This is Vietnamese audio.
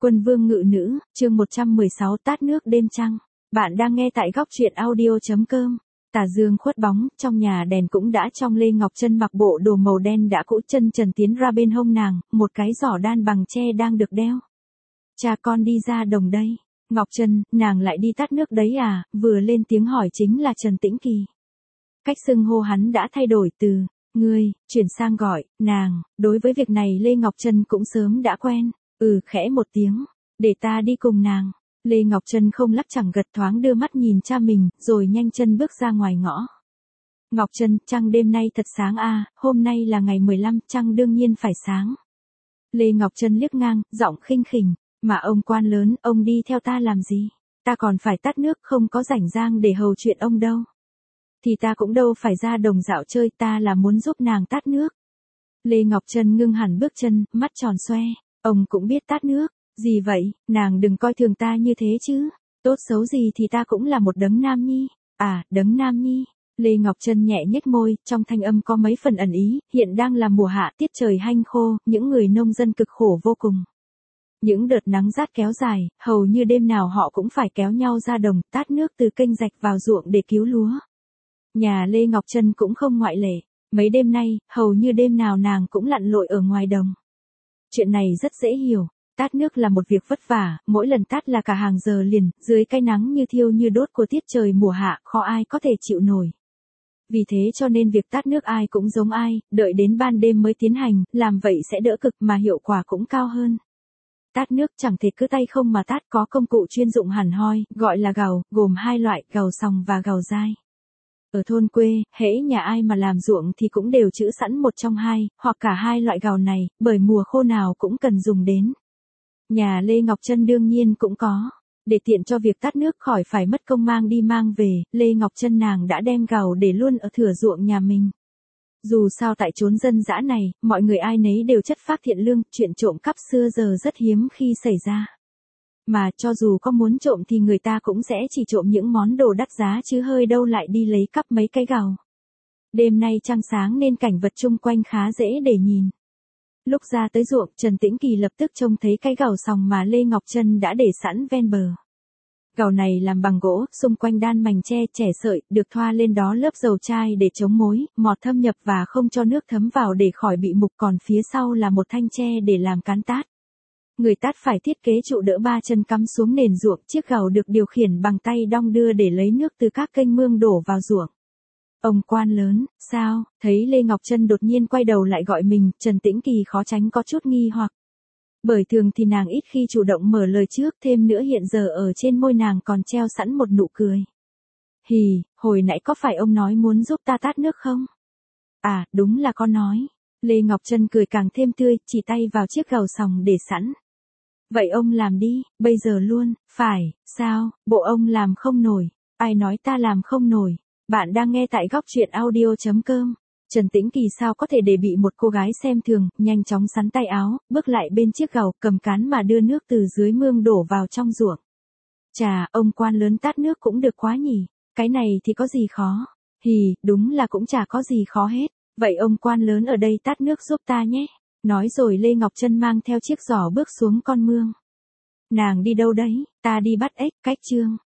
Quân vương ngự nữ, chương 116 tát nước đêm trăng. Bạn đang nghe tại góc truyện audio.com. Tà dương khuất bóng, trong nhà đèn cũng đã trong. Lê Ngọc Trân mặc bộ đồ màu đen đã cũ, chân trần tiến ra bên hông nàng, một cái giỏ đan bằng tre đang được đeo. Cha con đi ra đồng đây. Ngọc Trân, nàng lại đi tát nước đấy à? Vừa lên tiếng hỏi chính là Trần Tĩnh Kỳ. Cách xưng hô hắn đã thay đổi từ ngươi, chuyển sang gọi nàng. Đối với việc này Lê Ngọc Trân cũng sớm đã quen. Khẽ một tiếng, để ta đi cùng nàng. Lê Ngọc Trân không lắp chẳng gật, thoáng đưa mắt nhìn cha mình, rồi nhanh chân bước ra ngoài ngõ. Ngọc Trân, trăng đêm nay thật sáng à, hôm nay là ngày 15, trăng đương nhiên phải sáng. Lê Ngọc Trân liếc ngang, giọng khinh khỉnh, mà ông quan lớn, ông đi theo ta làm gì? Ta còn phải tát nước, không có rảnh rang để hầu chuyện ông đâu. Thì ta cũng đâu phải ra đồng dạo chơi, ta là muốn giúp nàng tát nước. Lê Ngọc Trân ngưng hẳn bước chân, mắt tròn xoe. Ông cũng biết tát nước, gì vậy, nàng đừng coi thường ta như thế chứ, tốt xấu gì thì ta cũng là một đấng nam nhi, đấng nam nhi. Lê Ngọc Trân nhẹ nhếch môi, trong thanh âm có mấy phần ẩn ý, hiện đang là mùa hạ, tiết trời hanh khô, những người nông dân cực khổ vô cùng. Những đợt nắng rát kéo dài, hầu như đêm nào họ cũng phải kéo nhau ra đồng, tát nước từ kênh rạch vào ruộng để cứu lúa. Nhà Lê Ngọc Trân cũng không ngoại lệ, mấy đêm nay, hầu như đêm nào nàng cũng lặn lội ở ngoài đồng. Chuyện này rất dễ hiểu, tát nước là một việc vất vả, mỗi lần tát là cả hàng giờ liền, dưới cái nắng như thiêu như đốt của tiết trời mùa hạ, khó ai có thể chịu nổi. Vì thế cho nên việc tát nước ai cũng giống ai, đợi đến ban đêm mới tiến hành, làm vậy sẽ đỡ cực mà hiệu quả cũng cao hơn. Tát nước chẳng thể cứ tay không mà tát, có công cụ chuyên dụng hẳn hoi, gọi là gàu, gồm hai loại, gàu sòng và gàu dai. Ở thôn quê, hễ nhà ai mà làm ruộng thì cũng đều trữ sẵn một trong hai, hoặc cả hai loại gàu này, bởi mùa khô nào cũng cần dùng đến. Nhà Lê Ngọc Trân đương nhiên cũng có. Để tiện cho việc tát nước khỏi phải mất công mang đi mang về, Lê Ngọc Trân nàng đã đem gàu để luôn ở thửa ruộng nhà mình. Dù sao tại chốn dân dã này, mọi người ai nấy đều chất phác thiện lương, chuyện trộm cắp xưa giờ rất hiếm khi xảy ra. Mà cho dù có muốn trộm thì người ta cũng sẽ chỉ trộm những món đồ đắt giá chứ hơi đâu lại đi lấy cắp mấy cái gàu. Đêm nay trăng sáng nên cảnh vật chung quanh khá dễ để nhìn. Lúc ra tới ruộng, Trần Tĩnh Kỳ lập tức trông thấy cái gàu sòng mà Lê Ngọc Trân đã để sẵn ven bờ. Gàu này làm bằng gỗ, xung quanh đan mảnh tre chẻ sợi, được thoa lên đó lớp dầu chai để chống mối, mọt thâm nhập và không cho nước thấm vào để khỏi bị mục, còn phía sau là một thanh tre để làm cán tát. Người tát phải thiết kế trụ đỡ ba chân cắm xuống nền ruộng, chiếc gàu được điều khiển bằng tay đong đưa để lấy nước từ các kênh mương đổ vào ruộng. Ông quan lớn, sao? Thấy Lê Ngọc Trân đột nhiên quay đầu lại gọi mình, Trần Tĩnh Kỳ khó tránh có chút nghi hoặc. Bởi thường thì nàng ít khi chủ động mở lời trước, thêm nữa hiện giờ ở trên môi nàng còn treo sẵn một nụ cười. Hì, hồi nãy có phải ông nói muốn giúp ta tát nước không? Đúng là con nói. Lê Ngọc Trân cười càng thêm tươi, chỉ tay vào chiếc gàu sòng để sẵn. Vậy ông làm đi, bây giờ luôn, phải, sao, bộ ông làm không nổi, ai nói ta làm không nổi. Bạn đang nghe tại góc truyện audio.com. Trần Tĩnh Kỳ sao có thể để bị một cô gái xem thường, nhanh chóng sắn tay áo, bước lại bên chiếc gàu, cầm cán mà đưa nước từ dưới mương đổ vào trong ruộng. Chà, ông quan lớn tát nước cũng được quá nhỉ, cái này thì có gì khó. Hì, đúng là cũng chả có gì khó hết. Vậy ông quan lớn ở đây tát nước giúp ta nhé. Nói rồi Lê Ngọc Trân mang theo chiếc giỏ bước xuống con mương. Nàng đi đâu đấy? Ta đi bắt ếch, cách chương.